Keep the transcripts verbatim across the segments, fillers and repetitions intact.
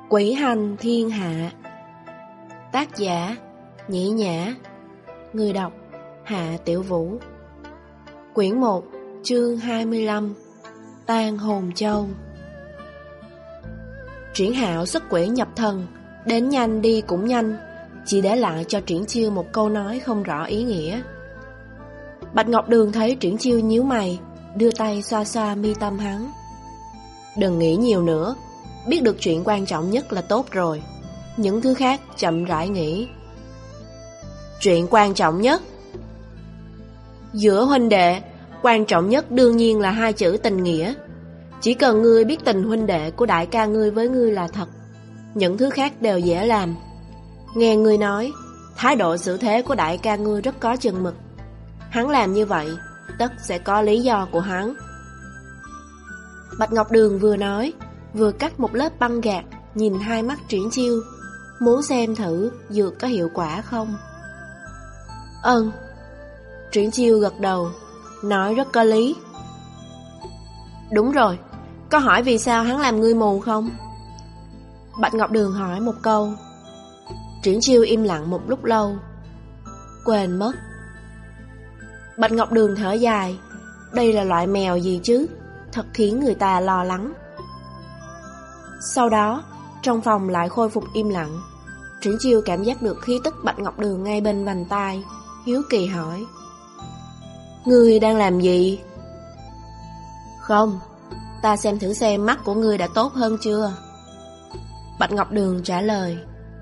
Quỷ hành thiên hạ. Tác giả Nhĩ Nhã. Người đọc Hạ Tiểu Vũ. Quyển một, chương hai mươi lăm. Tan hồn châu. Triển Hạo xuất quỷ nhập thần, đến nhanh đi cũng nhanh, chỉ để lại cho Triển Chiêu một câu nói không rõ ý nghĩa. Bạch Ngọc Đường thấy Triển Chiêu nhíu mày, đưa tay xoa xoa mi tâm hắn. Đừng nghĩ nhiều nữa, biết được chuyện quan trọng nhất là tốt rồi, những thứ khác chậm rãi nghĩ. Chuyện quan trọng nhất? Giữa huynh đệ, quan trọng nhất đương nhiên là hai chữ tình nghĩa. Chỉ cần ngươi biết tình huynh đệ của đại ca ngươi với ngươi là thật, những thứ khác đều dễ làm. Nghe ngươi nói, thái độ xử thế của đại ca ngươi rất có chừng mực. Hắn làm như vậy, tất sẽ có lý do của hắn. Bạch Ngọc Đường vừa nói, vừa cắt một lớp băng gạc, nhìn hai mắt Triển Chiêu, muốn xem thử dược có hiệu quả không. Ừm. Triển Chiêu gật đầu, nói rất có lý. Đúng rồi, có hỏi vì sao hắn làm ngươi mù không? Bạch Ngọc Đường hỏi một câu. Triển Chiêu im lặng một lúc lâu. Quên mất. Bạch Ngọc Đường thở dài, đây là loại mèo gì chứ, thật khiến người ta lo lắng. Sau đó, trong phòng lại khôi phục im lặng. Triển Chiêu cảm giác được khí tức Bạch Ngọc Đường ngay bên vành tai, hiếu kỳ hỏi: Ngươi đang làm gì? Không, ta xem thử xem mắt của ngươi đã tốt hơn chưa. Bạch Ngọc Đường trả lời.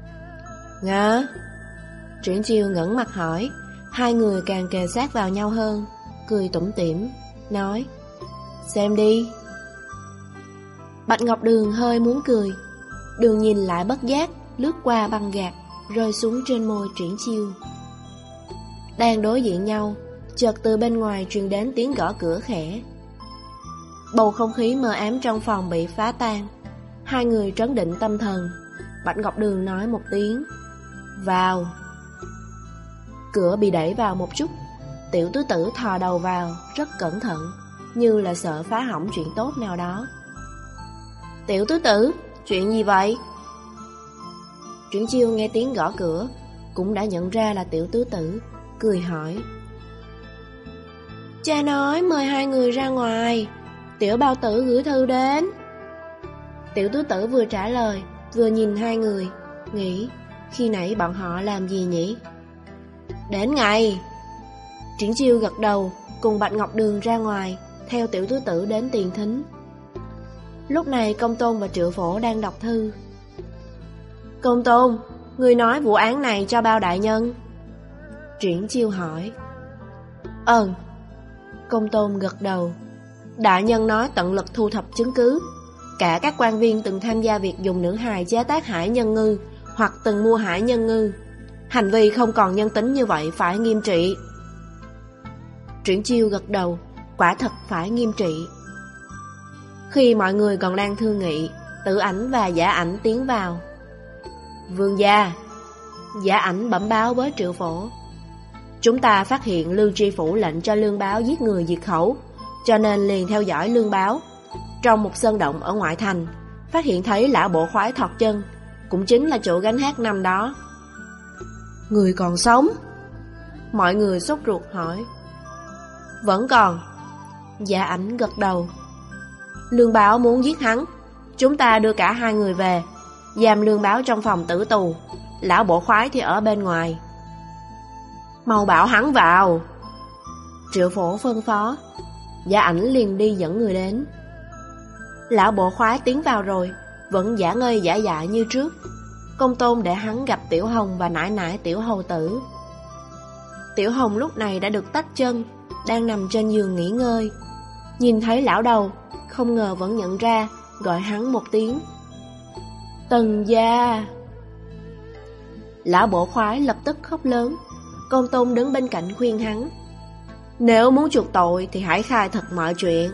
Ngã. Triển Chiêu ngẩng mặt hỏi. Hai người càng kề sát vào nhau hơn, cười tủm tỉm, nói: Xem đi. Bạch Ngọc Đường hơi muốn cười, đường nhìn lại bất giác lướt qua băng gạc, rơi xuống trên môi Triển Chiêu. Đang đối diện nhau, chợt từ bên ngoài truyền đến tiếng gõ cửa khẽ. Bầu không khí mờ ám trong phòng bị phá tan. Hai người trấn định tâm thần. Bạch Ngọc Đường nói một tiếng: Vào. Cửa bị đẩy vào một chút. Tiểu tứ tử thò đầu vào, rất cẩn thận, như là sợ phá hỏng chuyện tốt nào đó. Tiểu tứ tử, chuyện gì vậy? Triển Chiêu nghe tiếng gõ cửa, cũng đã nhận ra là tiểu tứ tử, cười hỏi: Cha nói mời hai người ra ngoài, tiểu bao tử gửi thư đến. Tiểu tứ tử vừa trả lời, vừa nhìn hai người, nghĩ khi nãy bọn họ làm gì nhỉ? Đến ngay. Triển Chiêu gật đầu, cùng Bạch Ngọc Đường ra ngoài, theo tiểu tứ tử đến tiền thính. Lúc này Công Tôn và Triệu Phổ đang đọc thư. Công Tôn, ngươi nói vụ án này cho bao đại nhân? Triển Chiêu hỏi. Ừm. Công Tôn gật đầu. Đại nhân nói tận lực thu thập chứng cứ. Cả các quan viên từng tham gia việc dùng nữ hài chế tác hải nhân ngư, hoặc từng mua hải nhân ngư, hành vi không còn nhân tính như vậy phải nghiêm trị. Triển Chiêu gật đầu, quả thật phải nghiêm trị. Khi mọi người còn đang thương nghị, Tử Ảnh và Giả Ảnh tiến vào. Vương gia. Giả Ảnh bẩm báo với Triệu Phổ. Chúng ta phát hiện Lương Tri Phủ lệnh cho Lương Báo giết người diệt khẩu, cho nên liền theo dõi Lương Báo. Trong một sơn động ở ngoại thành, phát hiện thấy lão bộ khoái thọt chân, cũng chính là chỗ gánh hát năm đó. Người còn sống? Mọi người sốt ruột hỏi. Vẫn còn. Giả Ảnh gật đầu. Lương Báo muốn giết hắn, chúng ta đưa cả hai người về, giam Lương Báo trong phòng tử tù, lão bộ khoái thì ở bên ngoài. Mau bảo hắn vào. Triệu Phổ phân phó. Giả Ảnh liền đi dẫn người đến. Lão bộ khoái tiến vào rồi, vẫn giả ngây giả dại như trước. Công Tôn để hắn gặp Tiểu Hồng và nải nải Tiểu Hầu Tử. Tiểu Hồng lúc này đã được tách chân, đang nằm trên giường nghỉ ngơi. Nhìn thấy lão đầu, không ngờ vẫn nhận ra, gọi hắn một tiếng. Tần gia. Lão bộ khoái lập tức khóc lớn. Công Tôn đứng bên cạnh khuyên hắn: Nếu muốn chuộc tội thì hãy khai thật mọi chuyện.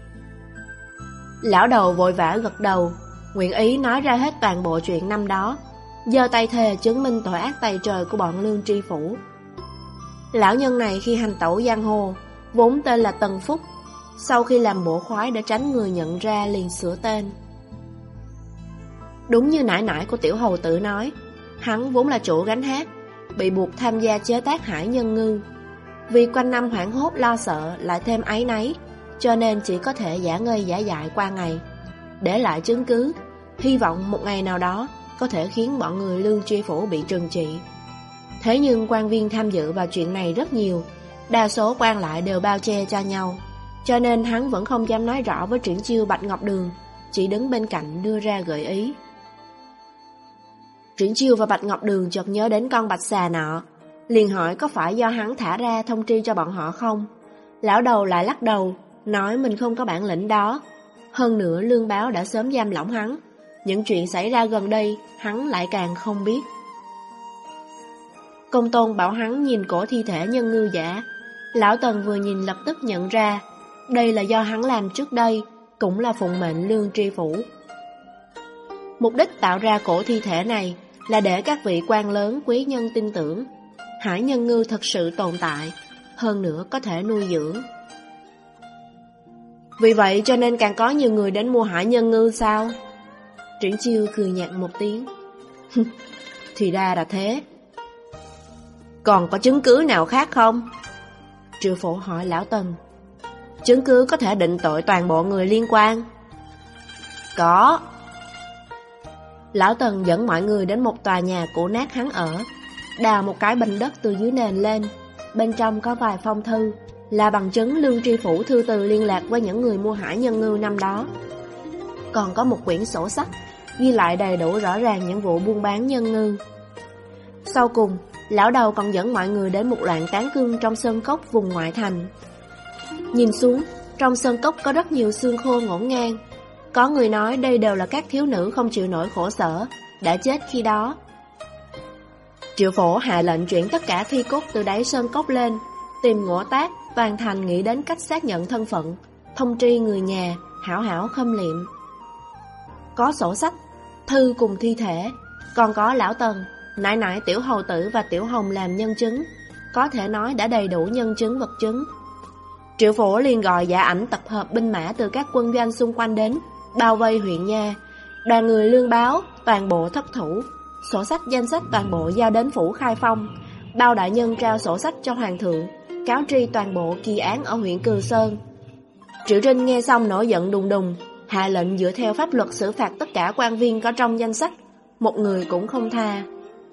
Lão đầu vội vã gật đầu, nguyện ý nói ra hết toàn bộ chuyện năm đó, giơ tay thề chứng minh tội ác tày trời của bọn Lương Tri Phủ. Lão nhân này khi hành tẩu giang hồ, vốn tên là Tần Phúc, sau khi làm bộ khoái để tránh người nhận ra liền sửa tên. Đúng như nãy nãy của tiểu hầu tử nói, hắn vốn là chủ gánh hát, bị buộc tham gia chế tác hải nhân ngư. Vì quanh năm hoảng hốt lo sợ lại thêm áy náy, cho nên chỉ có thể giả ngơi giả dại qua ngày, để lại chứng cứ, hy vọng một ngày nào đó có thể khiến bọn người Lương Tri Phủ bị trừng trị. Thế nhưng quan viên tham dự vào chuyện này rất nhiều, đa số quan lại đều bao che cho nhau, cho nên hắn vẫn không dám nói rõ với Triển Chiêu Bạch Ngọc Đường, chỉ đứng bên cạnh đưa ra gợi ý. Triển Chiêu và Bạch Ngọc Đường chợt nhớ đến con bạch xà nọ, liền hỏi có phải do hắn thả ra thông tri cho bọn họ không. Lão đầu lại lắc đầu, nói mình không có bản lĩnh đó. Hơn nữa lương báo đã sớm giam lỏng hắn, những chuyện xảy ra gần đây hắn lại càng không biết. Công tôn bảo hắn nhìn cổ thi thể nhân ngư giả. Lão Tần vừa nhìn lập tức nhận ra, đây là do hắn làm trước đây, cũng là phụng mệnh Lương Tri Phủ. Mục đích tạo ra cổ thi thể này là để các vị quan lớn quý nhân tin tưởng hải nhân ngư thật sự tồn tại, hơn nữa có thể nuôi dưỡng. Vì vậy cho nên càng có nhiều người đến mua hải nhân ngư sao? Triển Chiêu cười nhạt một tiếng. Thì ra là thế. Còn có chứng cứ nào khác không? Triệu Phổ hỏi Lão Tần. Chứng cứ có thể định tội toàn bộ người liên quan? Có. Lão Tần dẫn mọi người đến một tòa nhà cũ nát hắn ở, đào một cái bình đất từ dưới nền lên. Bên trong có vài phong thư, là bằng chứng Lương Tri Phủ thư từ liên lạc với những người mua hải nhân ngư năm đó. Còn có một quyển sổ sách, ghi lại đầy đủ rõ ràng những vụ buôn bán nhân ngư. Sau cùng, lão đầu còn dẫn mọi người đến một đoạn tán cương trong sơn cốc vùng ngoại thành. Nhìn xuống, trong sơn cốc có rất nhiều xương khô ngổn ngang. Có người nói đây đều là các thiếu nữ không chịu nổi khổ sở, đã chết khi đó. Triệu Phổ hạ lệnh chuyển tất cả thi cốt từ đáy sơn cốc lên, tìm ngõ tác, toàn thành nghĩ đến cách xác nhận thân phận, thông tri người nhà, hảo hảo khâm liệm. Có sổ sách, thư cùng thi thể, còn có lão Tần, nãi nãi tiểu hầu tử và tiểu hồng làm nhân chứng, có thể nói đã đầy đủ nhân chứng vật chứng. Triệu Phổ liền gọi Giả Ảnh tập hợp binh mã từ các quân doanh xung quanh đến, bao vây huyện nha. Đoàn người lương báo, toàn bộ thất thủ. Sổ sách danh sách toàn bộ giao đến phủ Khai Phong. Bao đại nhân trao sổ sách cho hoàng thượng, cáo tri toàn bộ kỳ án ở huyện Cừ Sơn. Triệu Trinh nghe xong nổi giận đùng đùng, hạ lệnh dựa theo pháp luật xử phạt tất cả quan viên có trong danh sách, một người cũng không tha.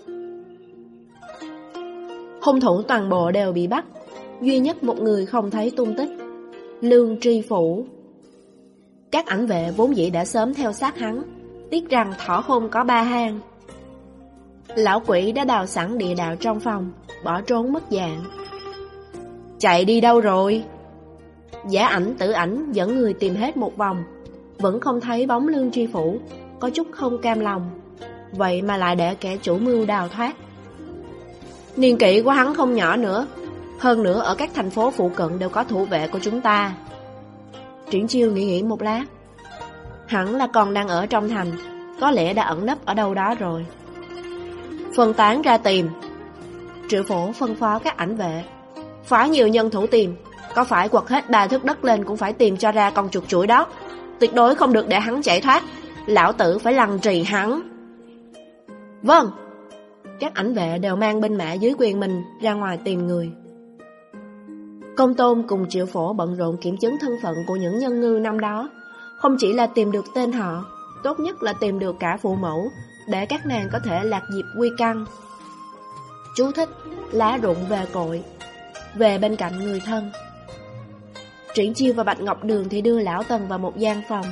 Hung thủ toàn bộ đều bị bắt, duy nhất một người không thấy tung tích, Lương Tri Phủ. Các ảnh vệ vốn dĩ đã sớm theo sát hắn, tiếc rằng thỏ khôn có ba hang. Lão quỷ đã đào sẵn địa đạo trong phòng, bỏ trốn mất dạng. Chạy đi đâu rồi? Giả Ảnh Tử Ảnh dẫn người tìm hết một vòng, vẫn không thấy bóng Lương Tri Phủ, có chút không cam lòng. Vậy mà lại để kẻ chủ mưu đào thoát. Niên kỷ của hắn không nhỏ nữa, hơn nữa ở các thành phố phụ cận đều có thủ vệ của chúng ta. Triển Chiêu nghĩ nghĩ một lát. Hẳn là còn đang ở trong thành, có lẽ đã ẩn nấp ở đâu đó rồi. Phân tán ra tìm. Triệu Phổ phân phó các ảnh vệ, phái nhiều nhân thủ tìm, có phải quật hết ba thước đất lên cũng phải tìm cho ra con chuột chuỗi đó. Tuyệt đối không được để hắn chạy thoát, lão tử phải lăng trì hắn. Vâng. Các ảnh vệ đều mang binh mã dưới quyền mình ra ngoài tìm người. Công Tôn cùng Triệu Phổ bận rộn kiểm chứng thân phận của những nhân ngư năm đó. Không chỉ là tìm được tên họ, tốt nhất là tìm được cả phụ mẫu, để các nàng có thể lạc diệp quy căn. Chú thích: lá rụng về cội, về bên cạnh người thân. Triển Chiêu và Bạch Ngọc Đường thì đưa lão Tần vào một gian phòng.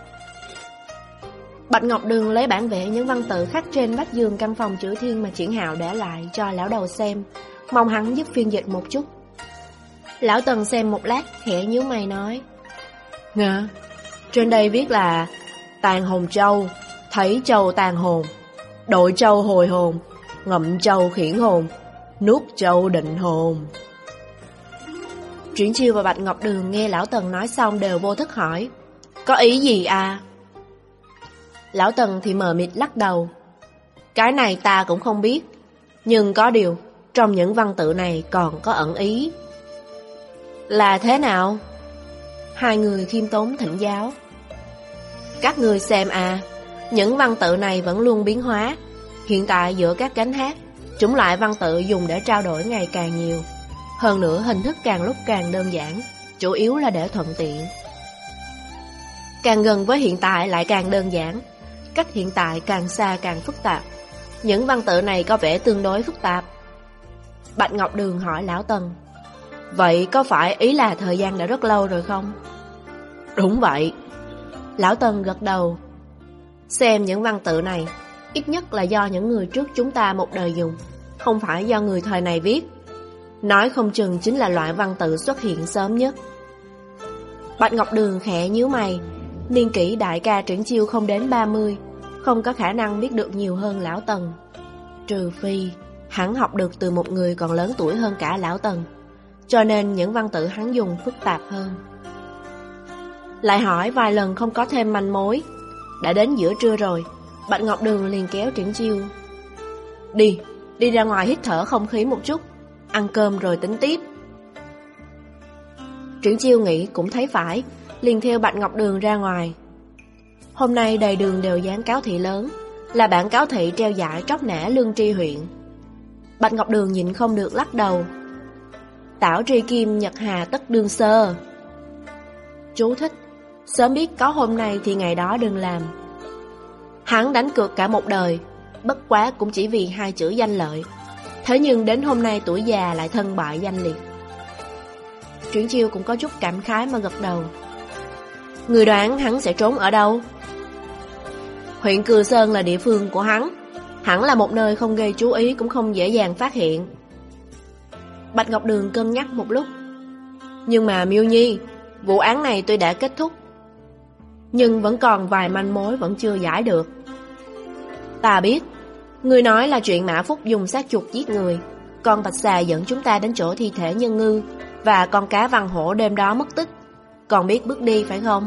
Bạch Ngọc Đường lấy bản vẽ những văn tự khắc trên vách giường căn phòng chữ thiên mà Triển Hạo để lại cho lão đầu xem, mong hắn giúp phiên dịch một chút. Lão Tần xem một lát, khẽ nhíu mày nói: Ngạ, trên đây viết là tàn hồn châu, thấy châu tàn hồn, đội châu hồi hồn, ngậm châu khiển hồn, nuốt châu định hồn. Triển Chiêu và Bạch Ngọc Đường nghe lão Tần nói xong đều vô thức hỏi: Có ý gì à? Lão Tần thì mờ mịt lắc đầu: Cái này ta cũng không biết, nhưng có điều trong những văn tự này còn có ẩn ý. Là thế nào? Hai người khiêm tốn thỉnh giáo. Các người xem à, Những văn tự này vẫn luôn biến hóa. Hiện tại giữa các gánh hát, chủng loại văn tự dùng để trao đổi ngày càng nhiều. Hơn nữa hình thức càng lúc càng đơn giản, chủ yếu là để thuận tiện. Càng gần với hiện tại lại càng đơn giản, cách hiện tại càng xa càng phức tạp. Những văn tự này có vẻ tương đối phức tạp. Bạch Ngọc Đường hỏi Lão Tần: Vậy có phải ý là thời gian đã rất lâu rồi không? Đúng vậy. Lão Tần gật đầu. Xem những văn tự này, ít nhất là do những người trước chúng ta một đời dùng, không phải do người thời này viết. Nói không chừng chính là loại văn tự xuất hiện sớm nhất. Bạch Ngọc Đường khẽ nhíu mày. Niên kỷ đại ca Triển Chiêu không đến ba mươi, không có khả năng biết được nhiều hơn Lão Tần. Trừ phi hắn học được từ một người còn lớn tuổi hơn cả Lão Tần, cho nên những văn tự hắn dùng phức tạp hơn. Lại hỏi vài lần không có thêm manh mối. Đã đến giữa trưa rồi, Bạch Ngọc Đường liền kéo Triển Chiêu: Đi, đi ra ngoài hít thở không khí một chút, ăn cơm rồi tính tiếp. Triển Chiêu nghĩ cũng thấy phải, liền theo Bạch Ngọc Đường ra ngoài. Hôm nay đầy đường đều dán cáo thị lớn, là bản cáo thị treo giải tróc nã Lương Tri huyện. Bạch Ngọc Đường nhịn không được lắc đầu: Tảo tri kim nhật hà tất đương sơ. Chú thích: sớm biết có hôm nay thì ngày đó đừng làm. Hắn đánh cược cả một đời, bất quá cũng chỉ vì hai chữ danh lợi. Thế nhưng đến hôm nay tuổi già lại thân bại danh liệt. Triển Chiêu cũng có chút cảm khái mà gật đầu. Người đoán hắn sẽ trốn ở đâu? Huyện Cừ Sơn là địa phương của hắn, hẳn là một nơi không gây chú ý cũng không dễ dàng phát hiện. Bạch Ngọc Đường cân nhắc một lúc. Nhưng mà Miêu Nhi, vụ án này tuy đã kết thúc, nhưng vẫn còn vài manh mối vẫn chưa giải được. Ta biết, ngươi nói là chuyện Mã Phúc dùng xác chuột giết người, con bạch xà dẫn chúng ta đến chỗ thi thể Nhân Ngư, và con cá Văn Hổ đêm đó mất tích. Còn biết bước đi phải không?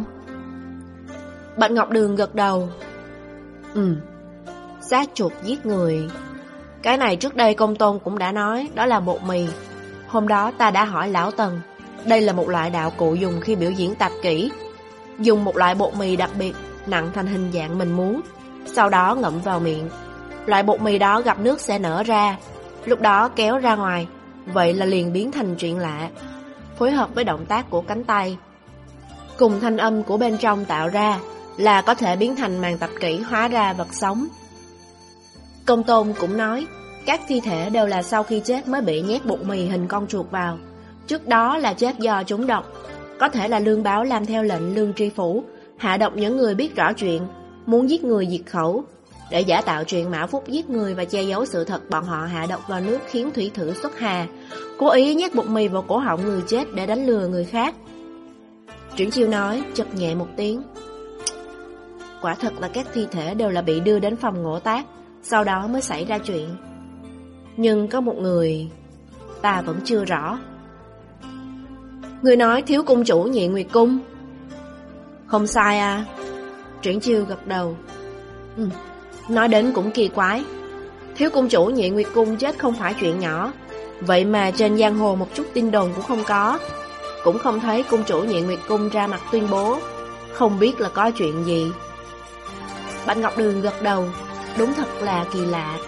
Bạch Ngọc Đường gật đầu. Ừ, xác chuột giết người. Cái này trước đây Công Tôn cũng đã nói, đó là bột mì. Hôm đó ta đã hỏi Lão Tần, đây là một loại đạo cụ dùng khi biểu diễn tạp kỹ. Dùng một loại bột mì đặc biệt, nặng thành hình dạng mình muốn, sau đó ngậm vào miệng. Loại bột mì đó gặp nước sẽ nở ra, lúc đó kéo ra ngoài, vậy là liền biến thành chuyện lạ. Phối hợp với động tác của cánh tay cùng thanh âm của bên trong tạo ra, là có thể biến thành màn tập kỹ hóa ra vật sống. Công Tôn cũng nói, các thi thể đều là sau khi chết mới bị nhét bột mì hình con chuột vào. Trước đó là chết do trúng độc. Có thể là Lương Báo làm theo lệnh Lương Tri Phủ, hạ độc những người biết rõ chuyện, muốn giết người diệt khẩu. Để giả tạo chuyện Mã Phúc giết người và che giấu sự thật, bọn họ hạ độc vào nước khiến thủy thử xuất hà, cố ý nhét bột mì vào cổ họng người chết để đánh lừa người khác. Triển Chiêu nói, chật nhẹ một tiếng. Quả thật là các thi thể đều là bị đưa đến phòng ngộ tác, sau đó mới xảy ra chuyện. Nhưng có một người ta vẫn chưa rõ. Người nói thiếu cung chủ Nhị Nguyệt Cung. Không sai à? Triển Chiêu gật đầu. Ừ, nói đến cũng kỳ quái. Thiếu cung chủ Nhị Nguyệt Cung chết không phải chuyện nhỏ, vậy mà trên giang hồ một chút tin đồn cũng không có. Cũng không thấy cung chủ Nhị Nguyệt Cung ra mặt tuyên bố, không biết là có chuyện gì. Bạch Ngọc Đường gật đầu. Đúng thật là kỳ lạ.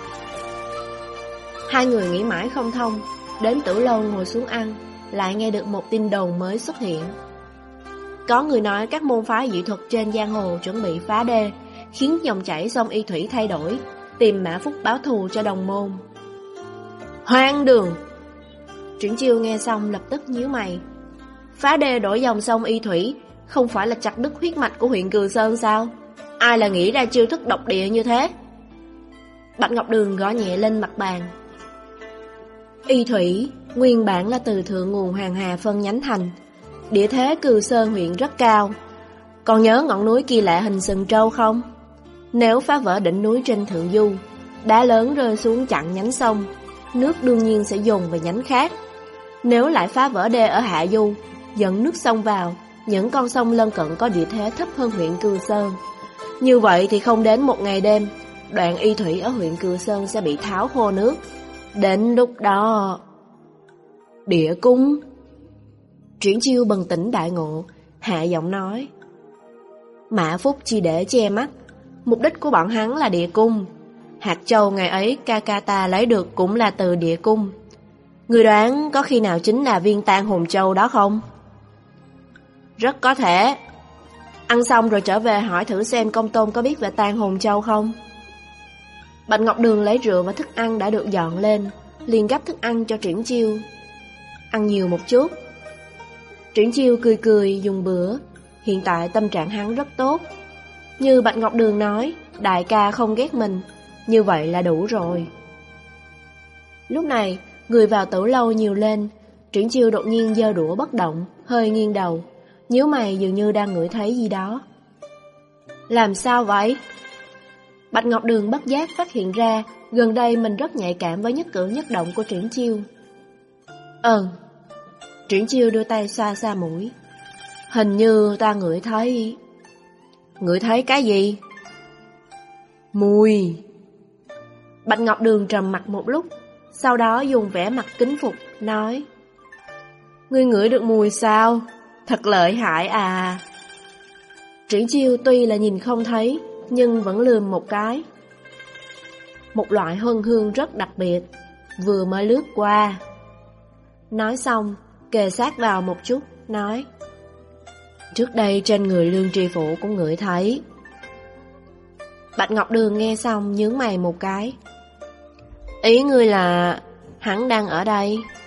Hai người nghĩ mãi không thông, đến Tử Lâu ngồi xuống ăn, lại nghe được một tin đồn mới xuất hiện. Có người nói các môn phái dị thuật trên giang hồ chuẩn bị phá đê, khiến dòng chảy sông Y Thủy thay đổi, tìm Mã Phúc báo thù cho đồng môn. Hoang đường! Triển Chiêu nghe xong lập tức nhíu mày. Phá đê đổi dòng sông Y Thủy, không phải là chặt đứt huyết mạch của huyện Cừ Sơn sao? Ai là nghĩ ra chiêu thức độc địa như thế? Bạch Ngọc Đường gõ nhẹ lên mặt bàn. Y Thủy nguyên bản là từ thượng nguồn Hoàng Hà phân nhánh thành. Địa thế Cừ Sơn huyện rất cao. Còn nhớ ngọn núi kỳ lạ hình sừng trâu không? Nếu phá vỡ đỉnh núi trên thượng du, đá lớn rơi xuống chặn nhánh sông, nước đương nhiên sẽ dồn về nhánh khác. Nếu lại phá vỡ đê ở hạ du, dẫn nước sông vào, những con sông lân cận có địa thế thấp hơn huyện Cừ Sơn. Như vậy thì không đến một ngày đêm, đoạn Y Thủy ở huyện Cừ Sơn sẽ bị tháo khô nước. Đến lúc đó... Địa cung. Triển Chiêu bừng tỉnh đại ngộ, hạ giọng nói. Mã Phúc chỉ để che mắt, Mục đích của bọn hắn là địa cung. Hạt châu ngày ấy ca ca ta lấy được cũng là từ địa cung. Người đoán có khi nào chính là viên tang hồn châu đó không? Rất có thể. Ăn xong rồi trở về hỏi thử xem công tôn có biết về tang hồn châu không. Bạch Ngọc Đường lấy rượu và thức ăn đã được dọn lên, liền gắp thức ăn cho Triển Chiêu. Ăn nhiều một chút. Triển Chiêu cười cười dùng bữa. Hiện tại tâm trạng hắn rất tốt. Như Bạch Ngọc Đường nói, đại ca không ghét mình, như vậy là đủ rồi. Lúc này, người vào tử lâu nhiều lên. Triển Chiêu đột nhiên giơ đũa bất động, hơi nghiêng đầu, nhíu mày dường như đang ngửi thấy gì đó. Làm sao vậy? Bạch Ngọc Đường bất giác phát hiện ra gần đây mình rất nhạy cảm với nhất cử nhất động của Triển Chiêu. Ừ. Triển Chiêu đưa tay xoa xoa mũi. Hình như ta ngửi thấy... Ngửi thấy cái gì? Mùi. Bạch Ngọc Đường trầm mặt một lúc, sau đó dùng vẻ mặt kính phục, nói: Ngươi ngửi được mùi sao? Thật lợi hại à. Triển Chiêu tuy là nhìn không thấy, nhưng vẫn lườm một cái. Một loại hương hương rất đặc biệt, vừa mới lướt qua. Nói xong, kề sát vào một chút, nói: Trước đây trên người Lương Tri Phủ cũng ngửi thấy. Bạch Ngọc Đường nghe xong nhướng mày một cái. Ý ngươi là hắn đang ở đây?